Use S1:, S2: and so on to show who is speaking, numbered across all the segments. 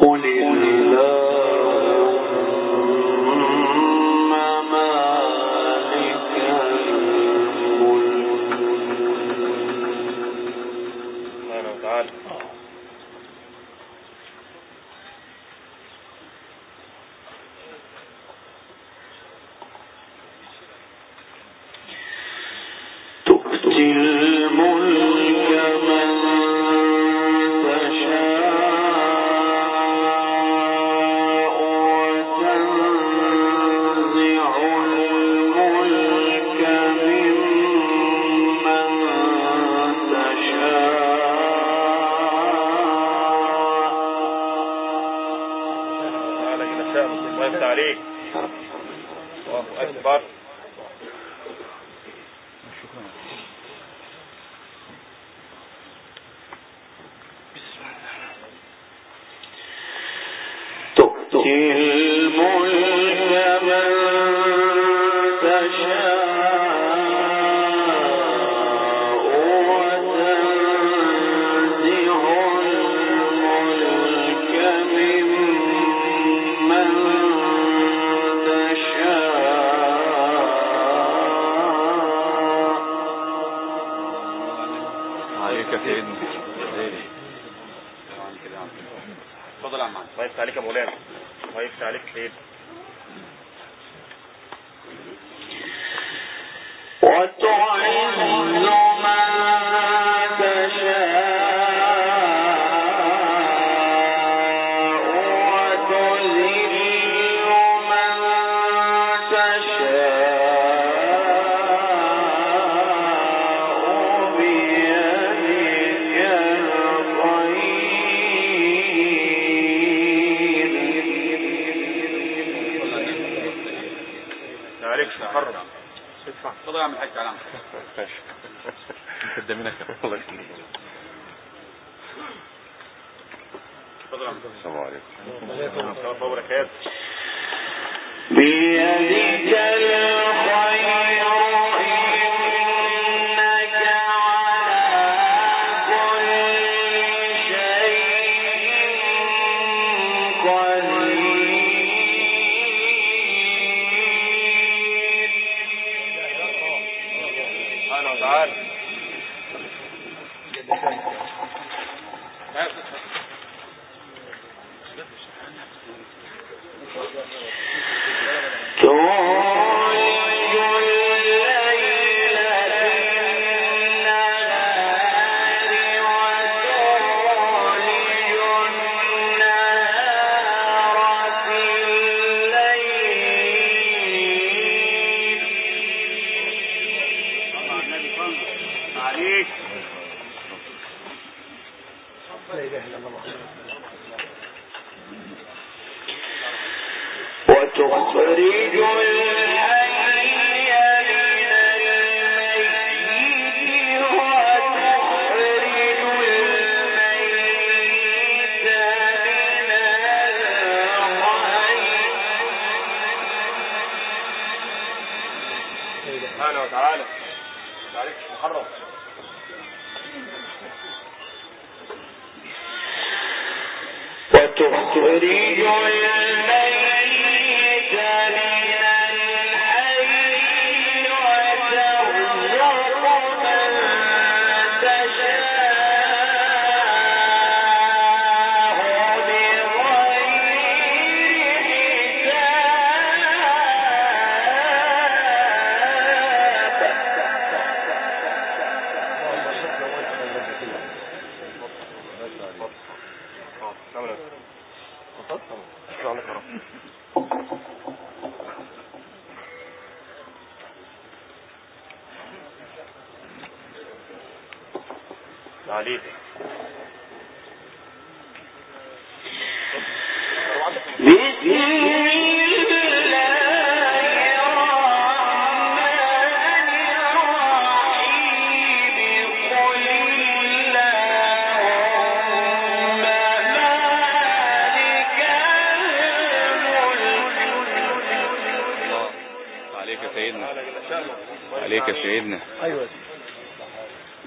S1: عليك يا سيدنا.
S2: ايوه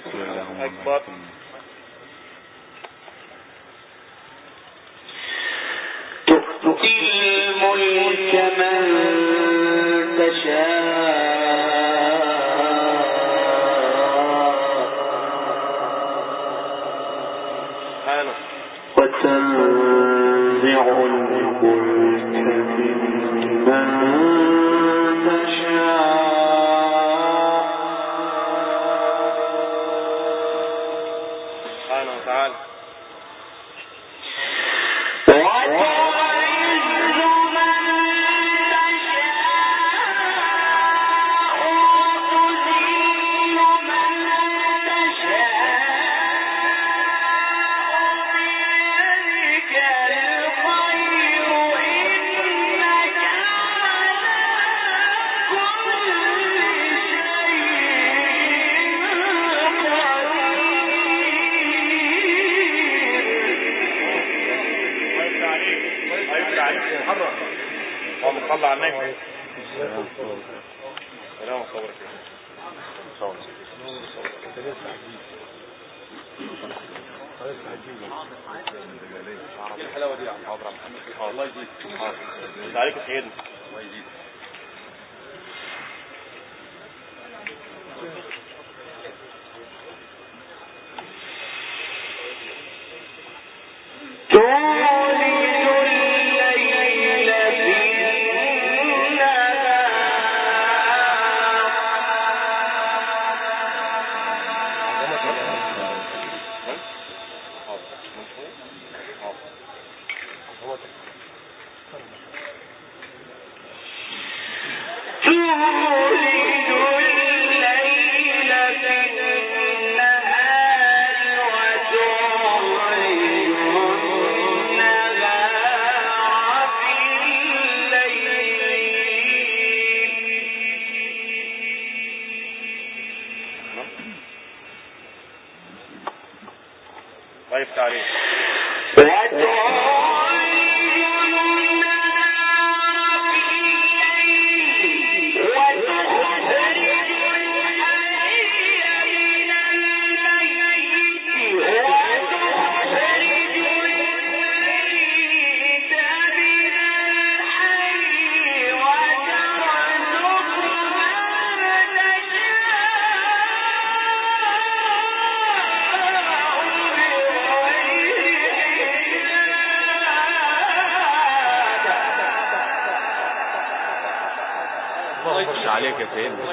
S1: اكبر. عليك يا سيدنا.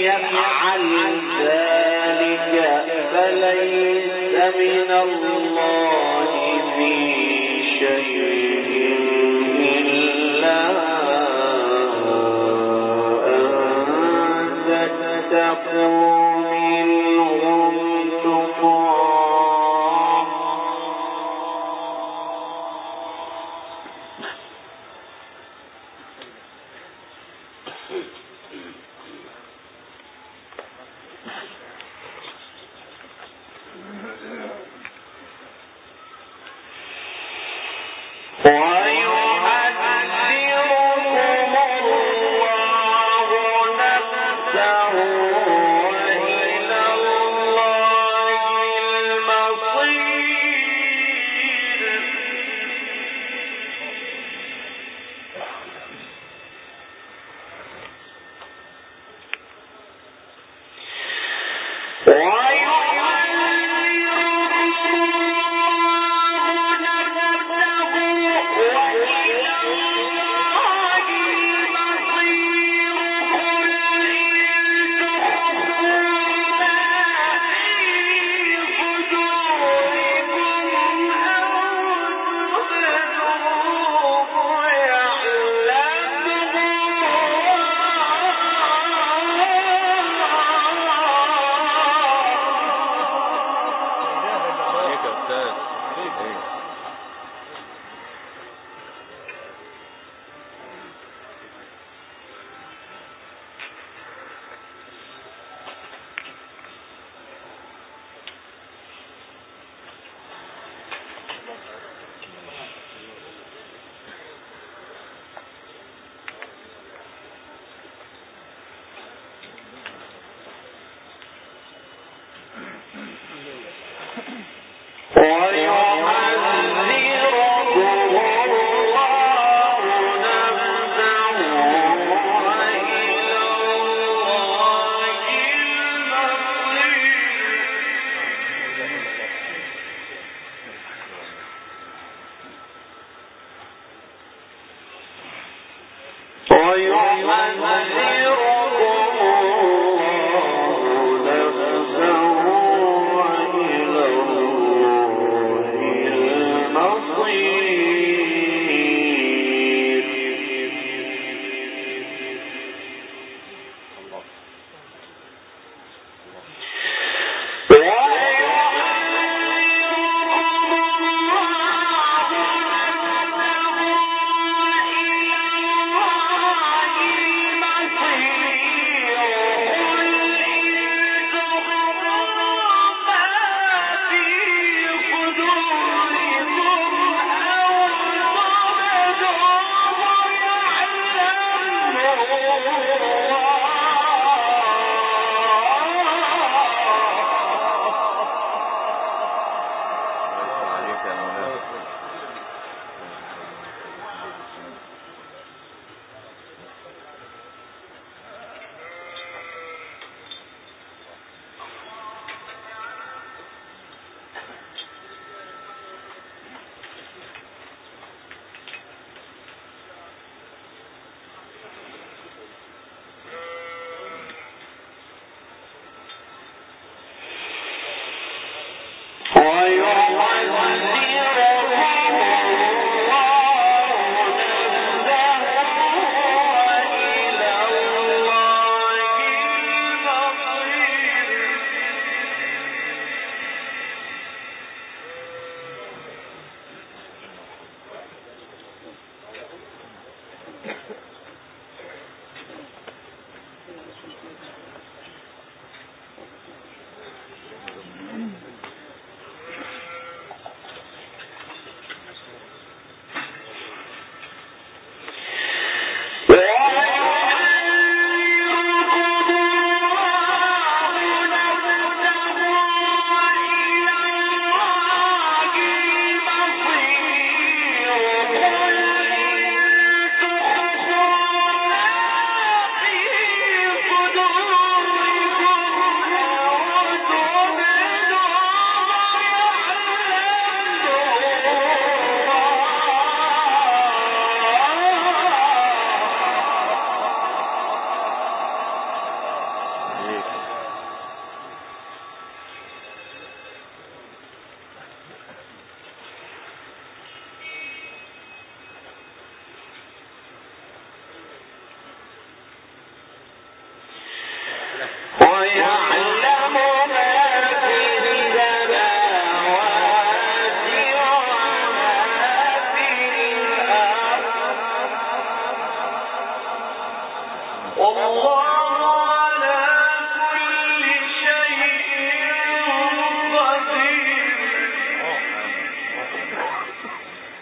S1: يفعل ذلك فليس من الله في شيء إلا أن تتقوا منهم تقاه. ويحذركم الله نفسه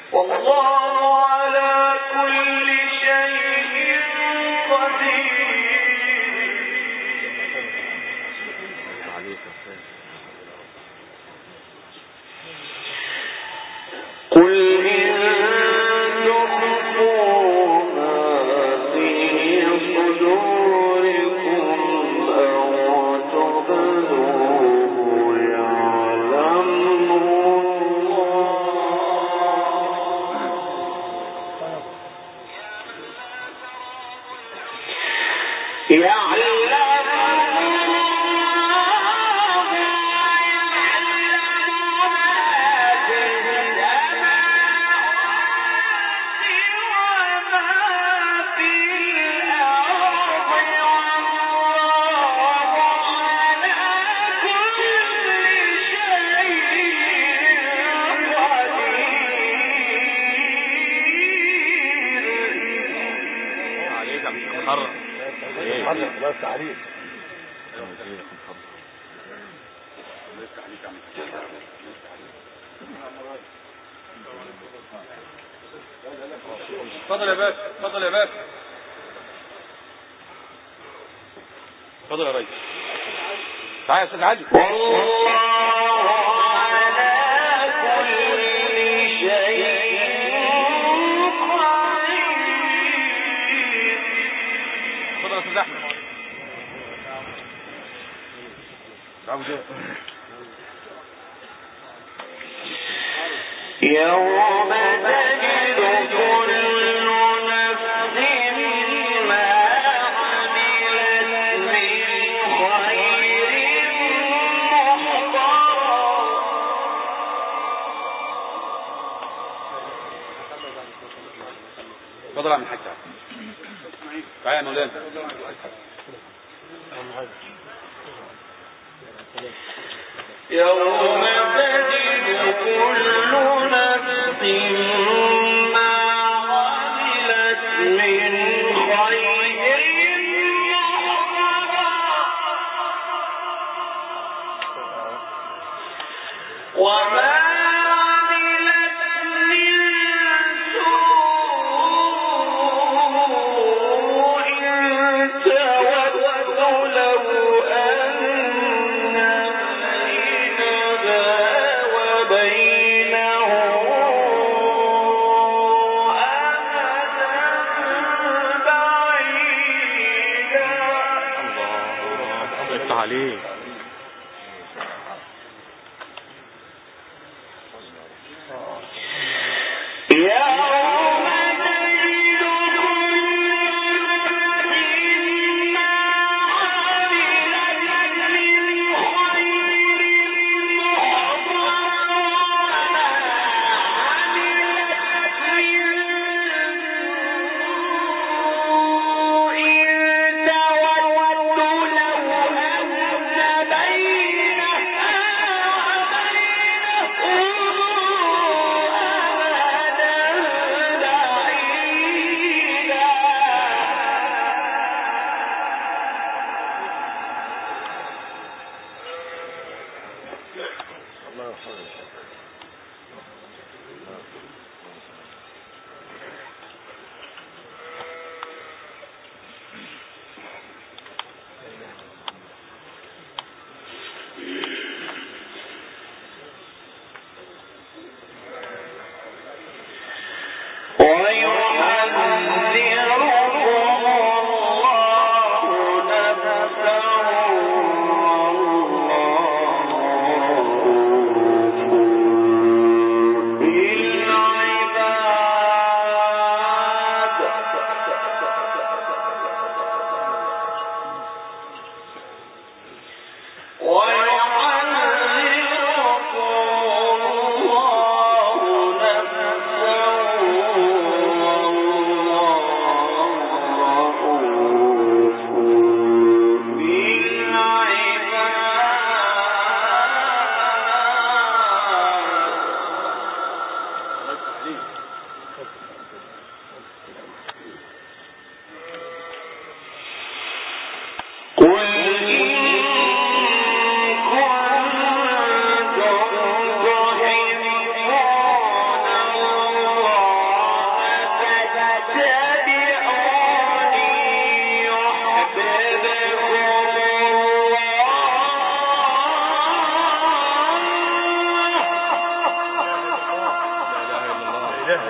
S1: والله على كل شيء قدير. قل إن تخفوا ما في صدوركم أو تبدوه يعلمه
S2: اتفضل يا باشا، اتفضل يا باشا، اتفضل يا ريس. تعالى يا استاذ علي.
S1: والله على كل شيء قدير.
S2: اتفضل يا استاذ احمد.
S1: يوم تجد كل نفس ما عملت من خير محضرا.
S2: اتفضل يا عم الحاج. تعالى يا مولانا.
S1: يوم تجد كل نفس ما عملت من خير محضرا وما عملت من سوء تود لو أن بينها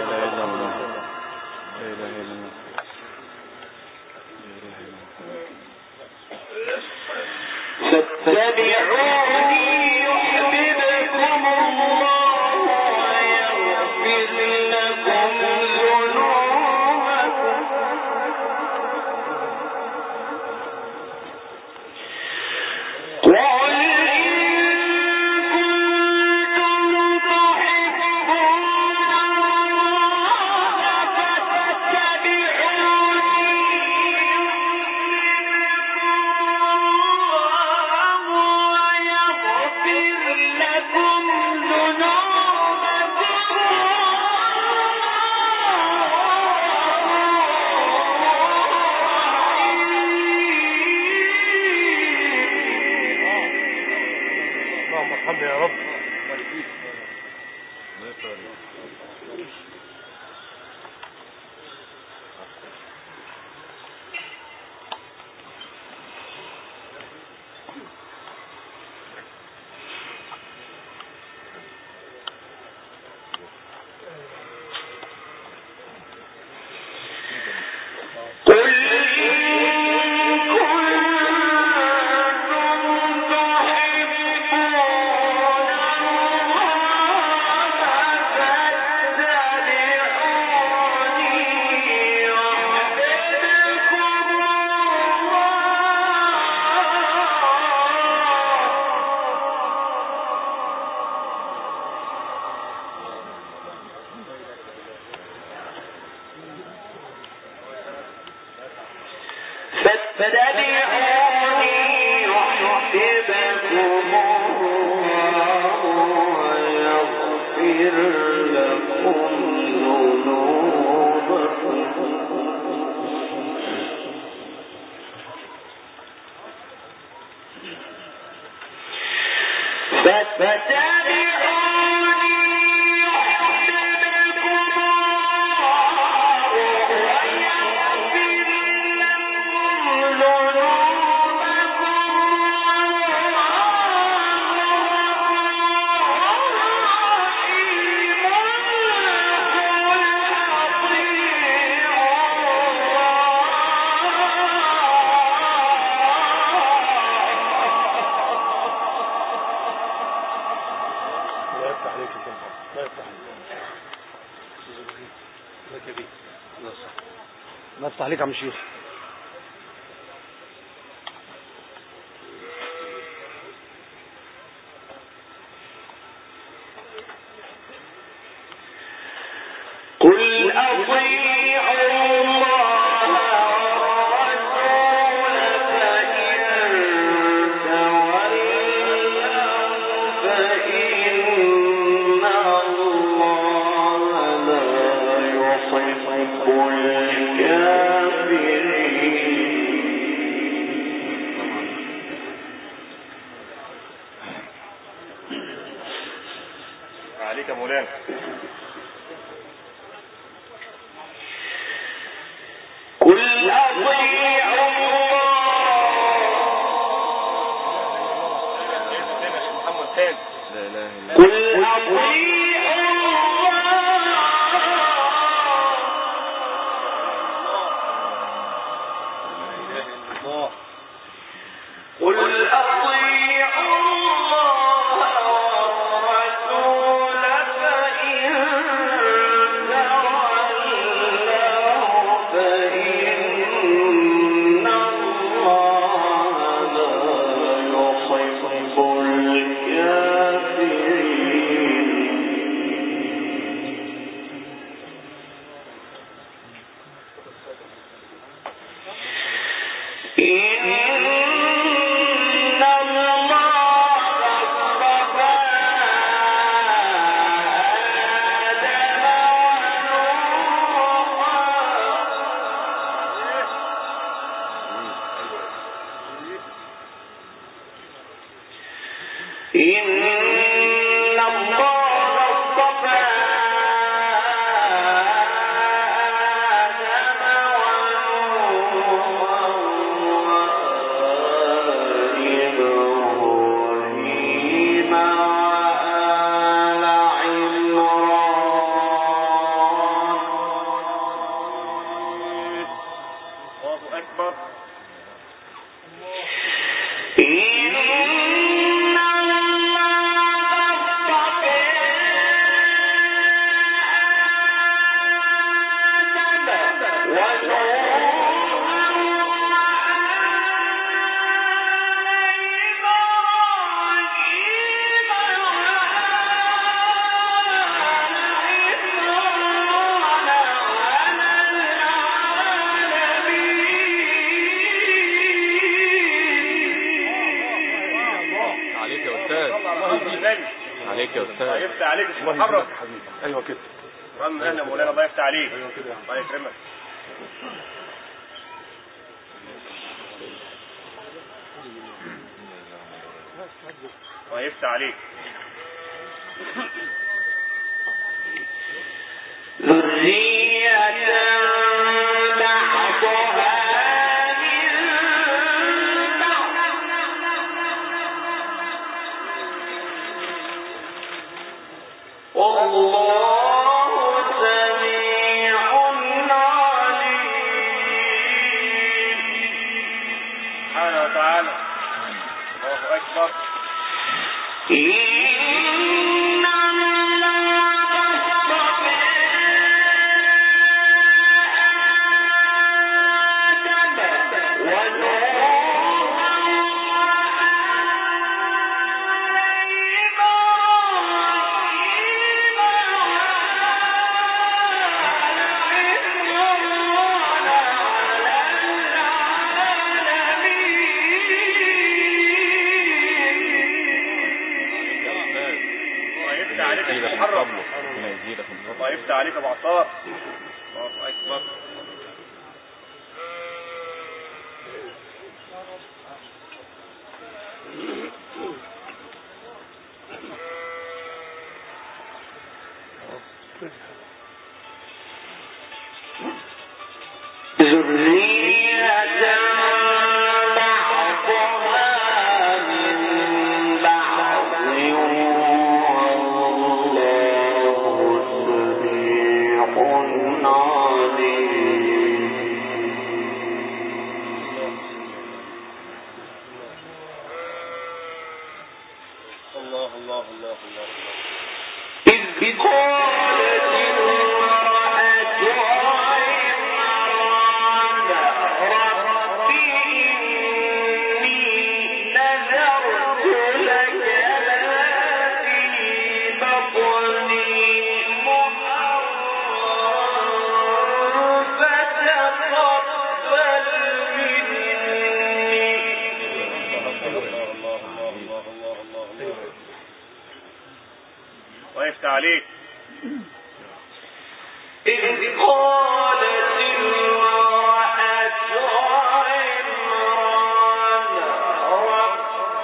S2: نفتح عليك عم الشيخ.
S1: قل أطيعوا الله والرسول فإن تولوا فإن الله لا يحب
S2: عليك يا مولانا.
S1: قل أطيعوا الله قل أطيعوا الله قل أطيعوا الله والرسول فإن تولوا فإن الله لا يحب الكافرين
S3: يفتح عليك يا محرم.
S2: ايوه كده.
S3: رن اهلا مولانا، الله يفتح عليك.
S2: ايوه كده.
S3: الله يكرمك. الله يفتح عليك.
S1: ذرية بعضها من بعض والله سميع عليم.
S3: سبحانه وتعالى. الله أكبر. الله يفتح عليك يا ابو عطار. الله اكبر. ويفتح عليك.
S1: إذ قالت امرأة عمران رب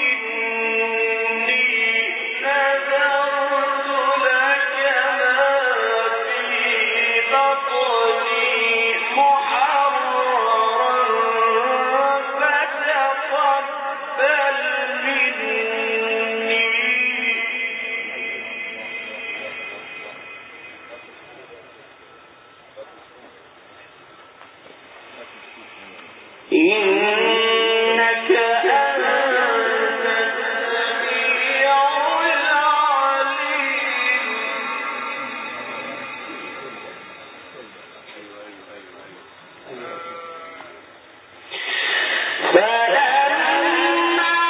S1: إني نذرت لك ما في بطني محررا فتقبل مني إنك أنت السميع العليم. فلما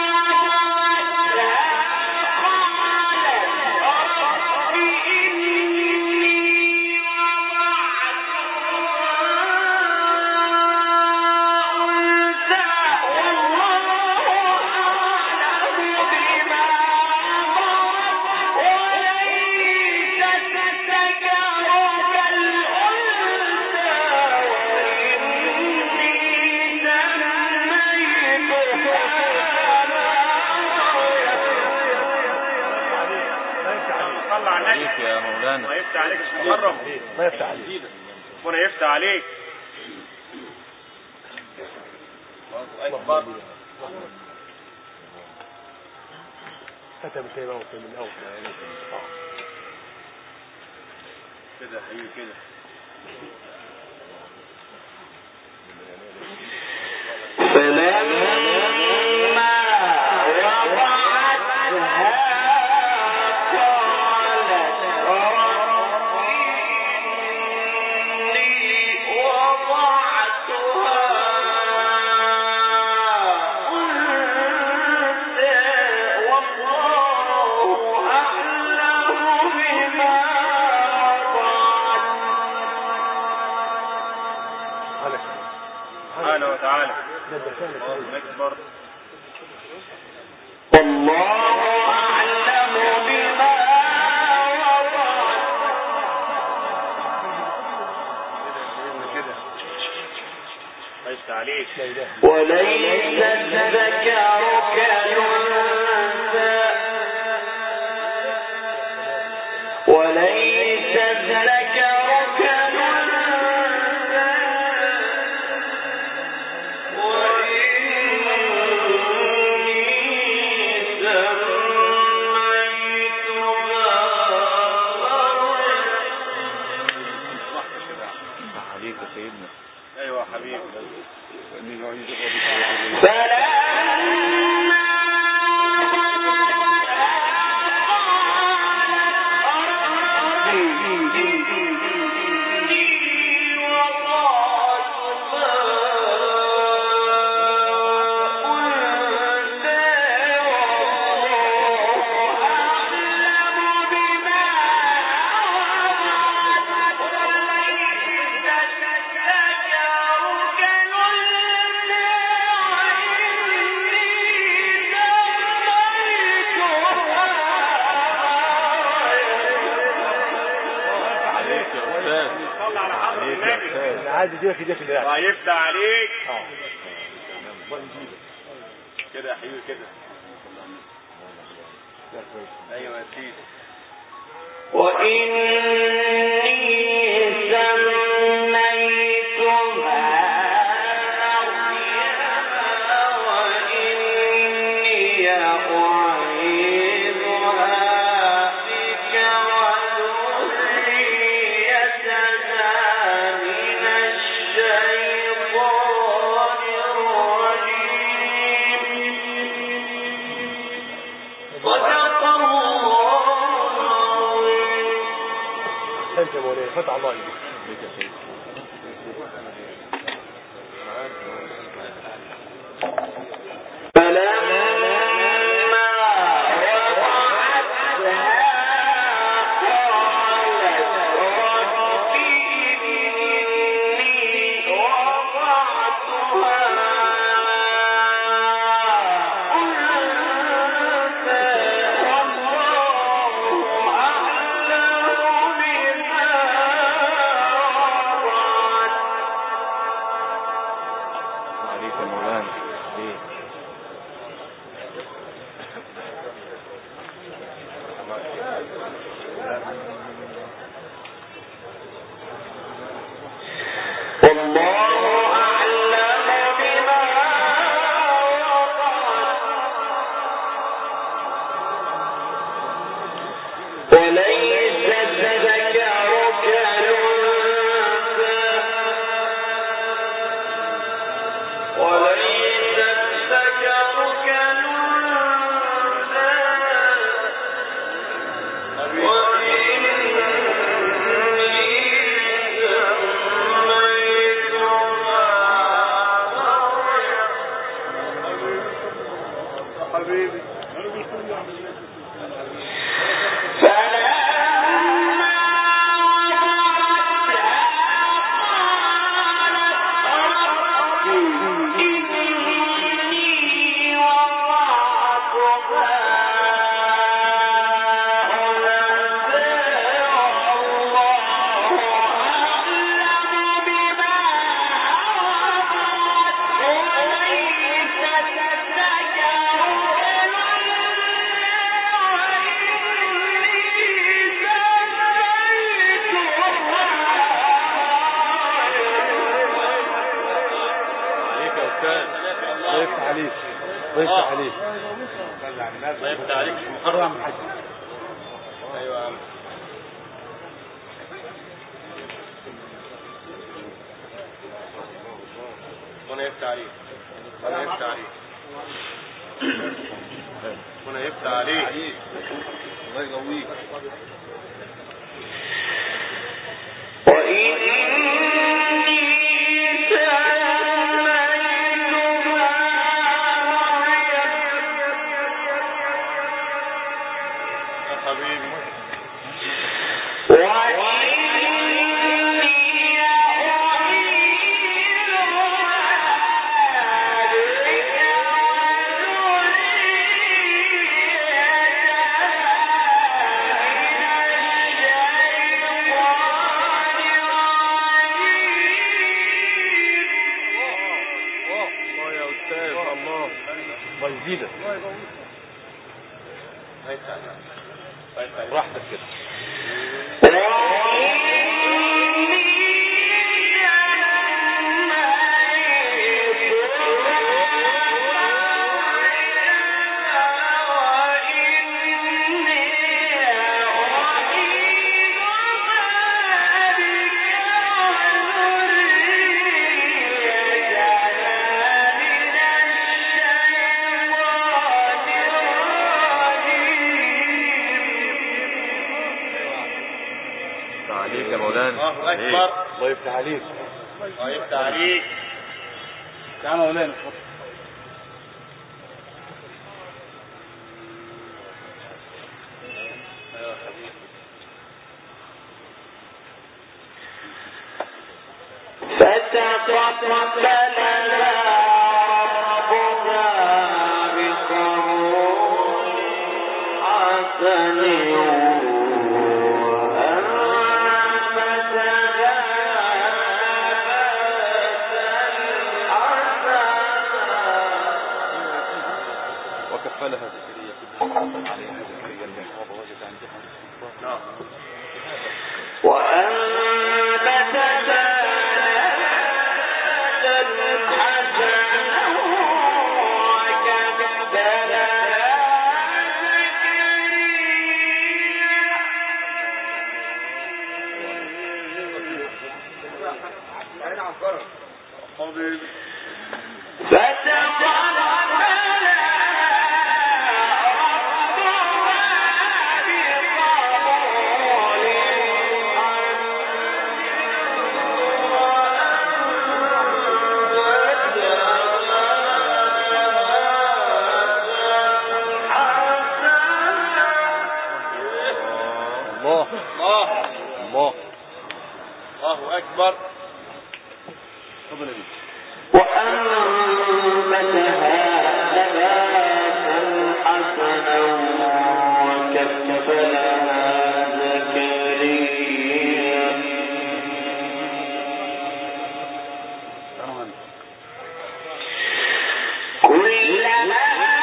S1: قالت رب إني
S2: عليك يا مولانا.
S3: الله يفتح عليك يا محرم.
S2: الله يفتح عليك.
S3: ربنا يفتح عليك. الله اكبر.
S2: كتب شيء من الاول
S3: كده حبيبي كده.
S1: فلما وضعتها قالت رب إني وضعتها أنثى والله أعلم بما وضعت.
S3: سبحانه وتعالى. الله أكبر.
S1: والله أعلم بما
S3: يفتح عليك.
S1: وليس الذكر كالأنثى وليس الذكر كالأنثى وإني سميتها
S2: عليك يا سيدنا.
S3: ايوه حبيبي.
S4: عايز يجيك يجيك ده.
S3: الله يفتح عليك. كده يا حبيبي كده. ايوه يا سيدي.
S4: فتح الله عليك. جديدة.
S2: براحتك كده.
S5: عليك يا مولانا.
S3: الله اكبر.
S4: الله يفتح عليك.
S3: الله يفتح عليك.
S2: يا مولانا وكفلها زكريا عليها زكريا المحراب وجد عندها
S3: نعم.
S2: الله
S3: الله اكبر.
S2: تفضل يا بيه.
S1: وأنبتها نباتا حسنا وكفلها زكريا كلما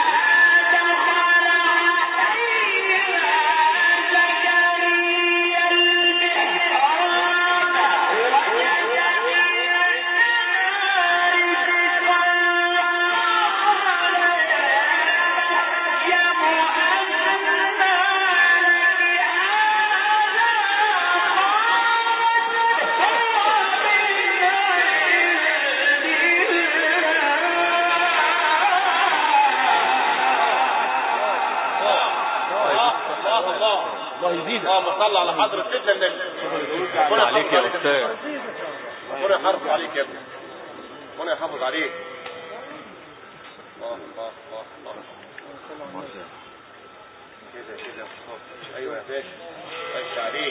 S3: الله يزيدك. اللهم صل على حضرة سيدنا النبي.
S5: ربنا عليك يا أستاذ.
S3: ربنا يحافظ عليك يا ابني. ربنا يحافظ عليك. الله الله الله الله. كده كده. ايوه يا باشا. الله يفتح عليك.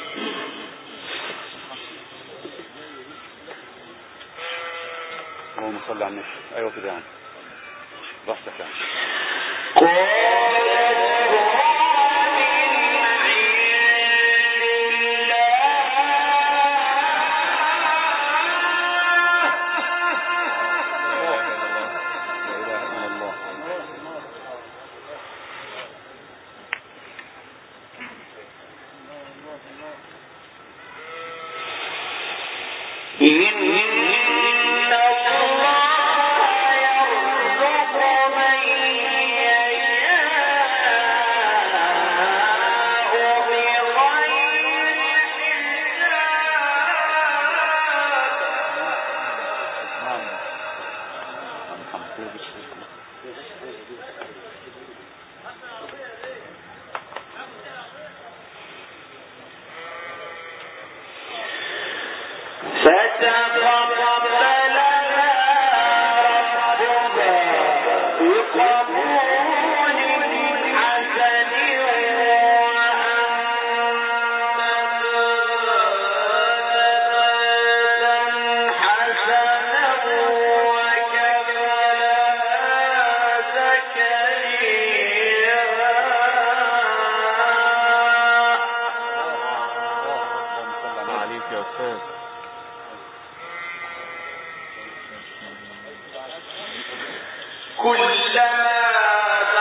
S2: اللهم صل على النبي. ايوه كده يعني براحتك يعني. كلما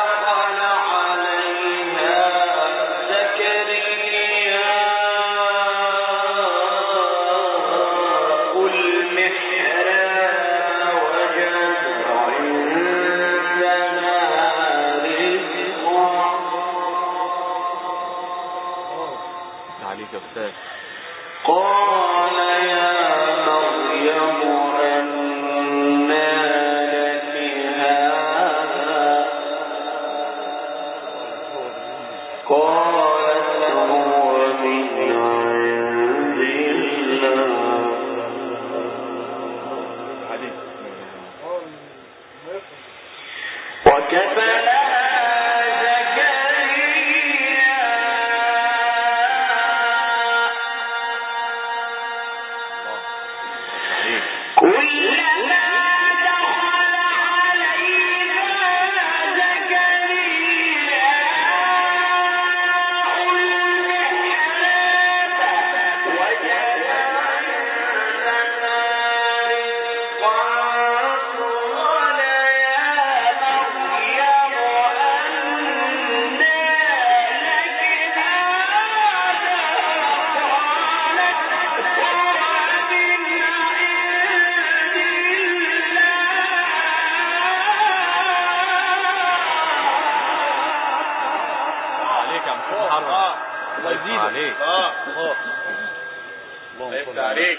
S3: افتح عليك.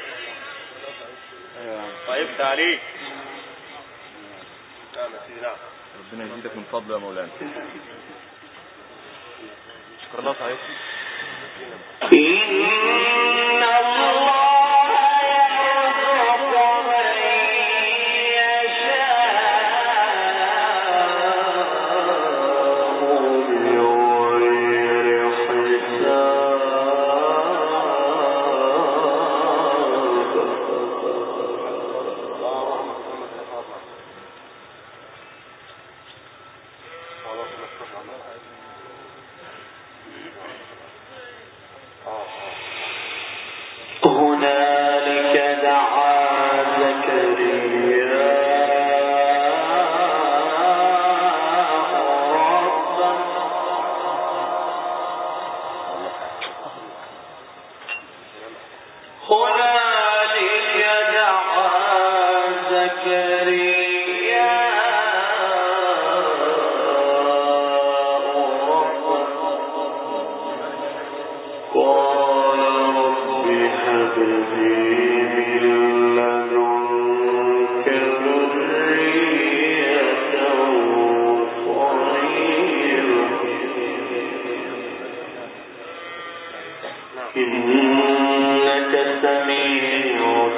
S3: طيب افتح عليك. نعم يا سيدي نعم.
S5: ربنا يزيدك من فضله يا مولانا.
S2: شكرا الله صحيح.
S1: هنالك دعا زكريا ربه قال رب هب لي من لدنك ذرية طيبة إنك سميع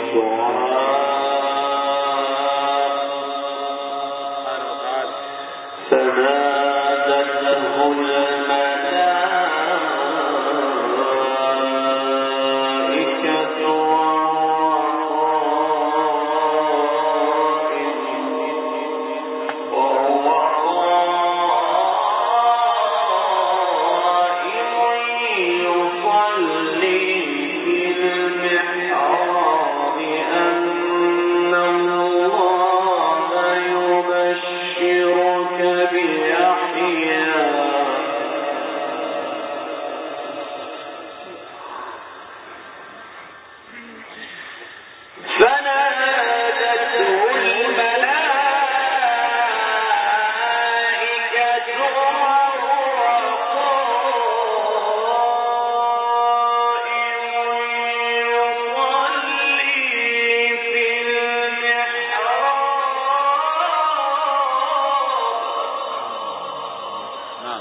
S1: الدعاء فنادته الملائكة وهو قائم يصلي في المحراب أن الله يبشرك بيحيى فنادته الملائكة وهو قائم يصلي في المحراب
S5: نعم.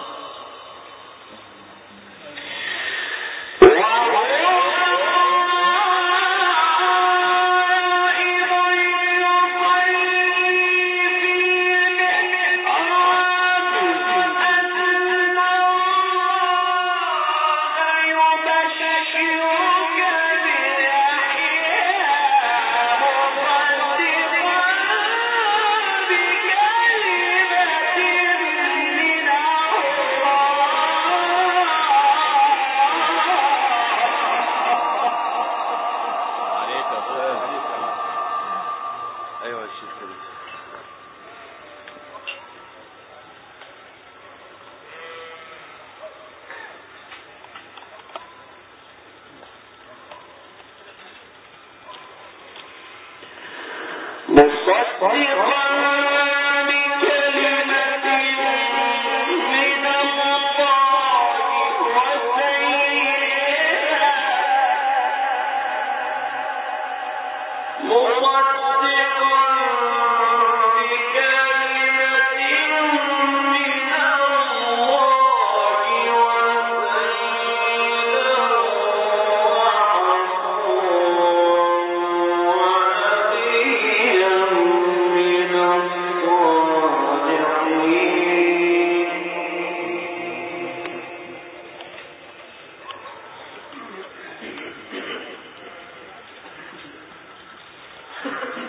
S5: عليك يا أستاذ. أيوة يا شيخ كده.
S1: مصدقا بكلمة من الله وسيدا مصدقا بكلمة من الله وسيدا ونبيا من الصالحين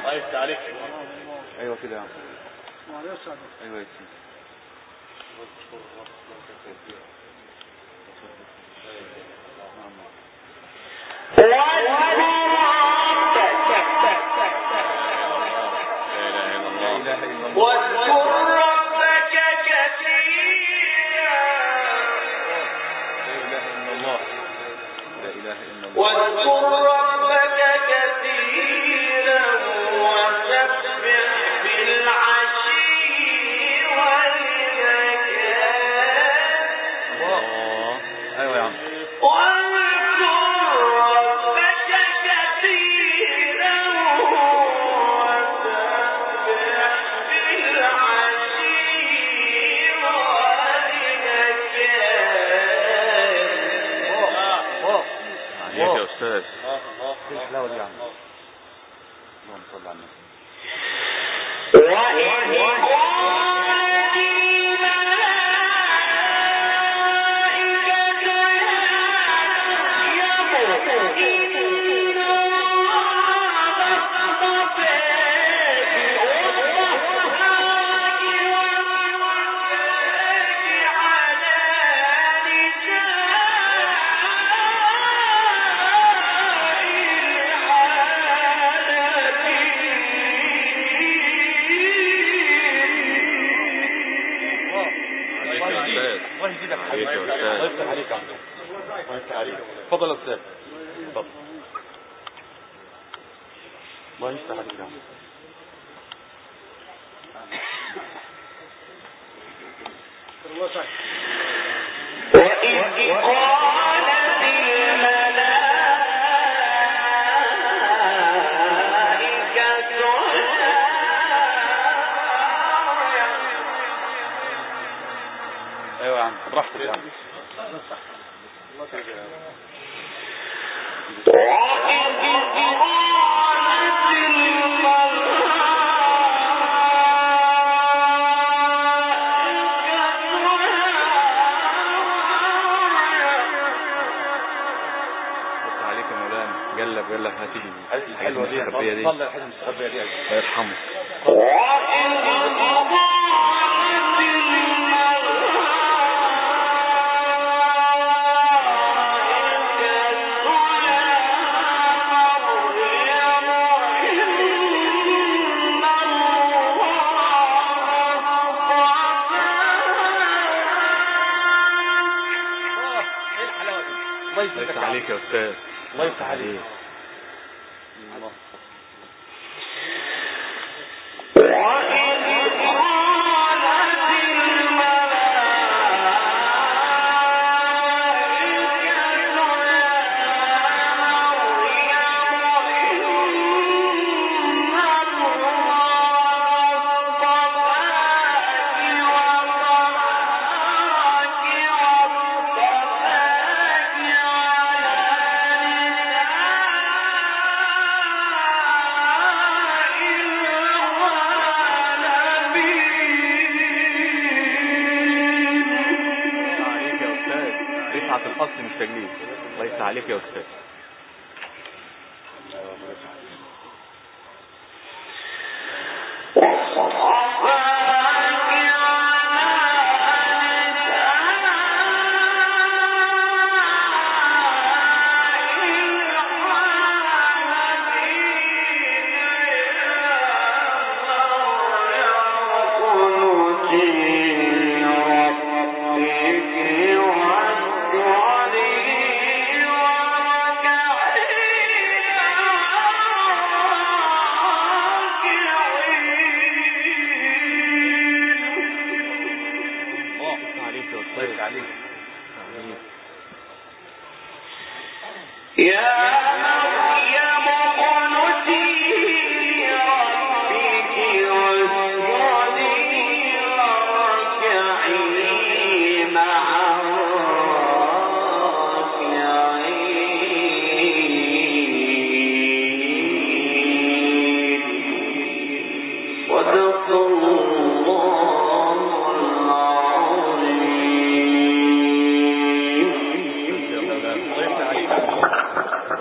S3: الله يفتح عليك.
S5: ايوه كده يا عم. ايوه يا سيدي.
S1: واذكر ربك كثيرا واذكر ربك كثيرا وسبح بالعشي والإبكار.
S5: ايوه يا عم.
S1: واذكر ربك كثيرا وسبح بالعشي والإبكار.
S5: عليك يا استاذ.
S4: الحلاوه دي يا عم.
S5: اللهم صل على النبي.
S4: الله يزيدك
S5: عليك يا
S4: الله
S5: استاذ.
S4: يفتح عليك يا عم. الله يفتح عليك.
S2: اتفضل يا استاذ. اتفضل. الله يفتح عليك يا عم.
S1: وإذ قالت الملائكة
S2: ايوه يا عم براحتك يا عم.
S5: بس عليك يا مولانا. جلب هتيجي
S4: الحلوه دي
S5: المستخبية دي.
S4: صلي الحلوه المستخبيه دي.
S5: الله يرحمه.
S4: الله
S5: ليس
S4: يفتح
S5: عليك يا استاذ.
S4: الله يفتح عليك.
S5: رفعة الأصل مش تجليد. الله يفتح عليك يا أستاذ.
S1: صدق الله العظيم.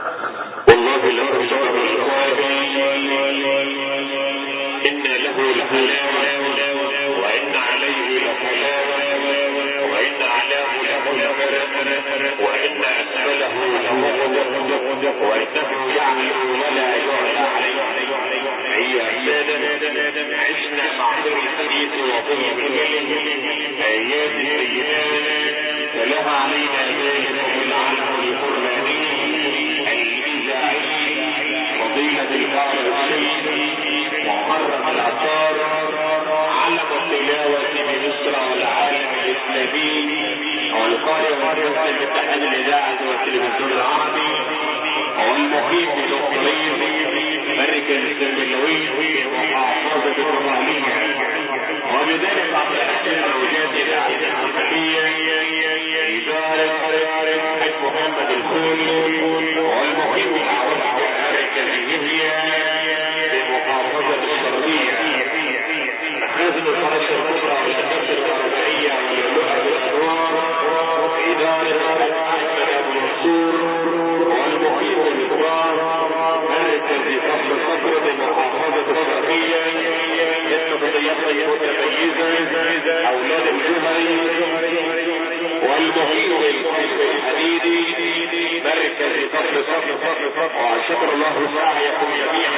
S6: إن له الحلاوة وإن عليه لحلاوة وإن أعلاه لحلاوة وإن أسفله لغضب وإنه يعلو ولا يعلى عليه. هي أسانا عشنا مع سر الحديث وطيب الكلم أيام السيدات فلها علينا ذلك العلم القرآني الإذاعي فضيلة القارئ الشيخ محرم العطار علم التلاوة بمصر والعالم الإسلامي والقارئ والمسلم باتحاد الإذاعة والتلفزيون العربي والمقيم بالأقليم مركز السلميوي ومحافظة الرمالية وبذلك عبد الحكيم الوجاد الإذاعة المحلية إدارة حج محمد الخولي والمقيم بالعربة المركزية بمحافظة الشرقية مخازن الفرش الكبرى والتكسر الأربعية واللؤلؤة بالأنوار إدارة أحمد أبو منصور والمقيم بالكبار مركز فصل الصبر بمحافظة الشرقية التغطية متميزة أولاد الجمل والمقيم بالقصر الحديدي مركز فصل وشكر الله سعيكم جميعا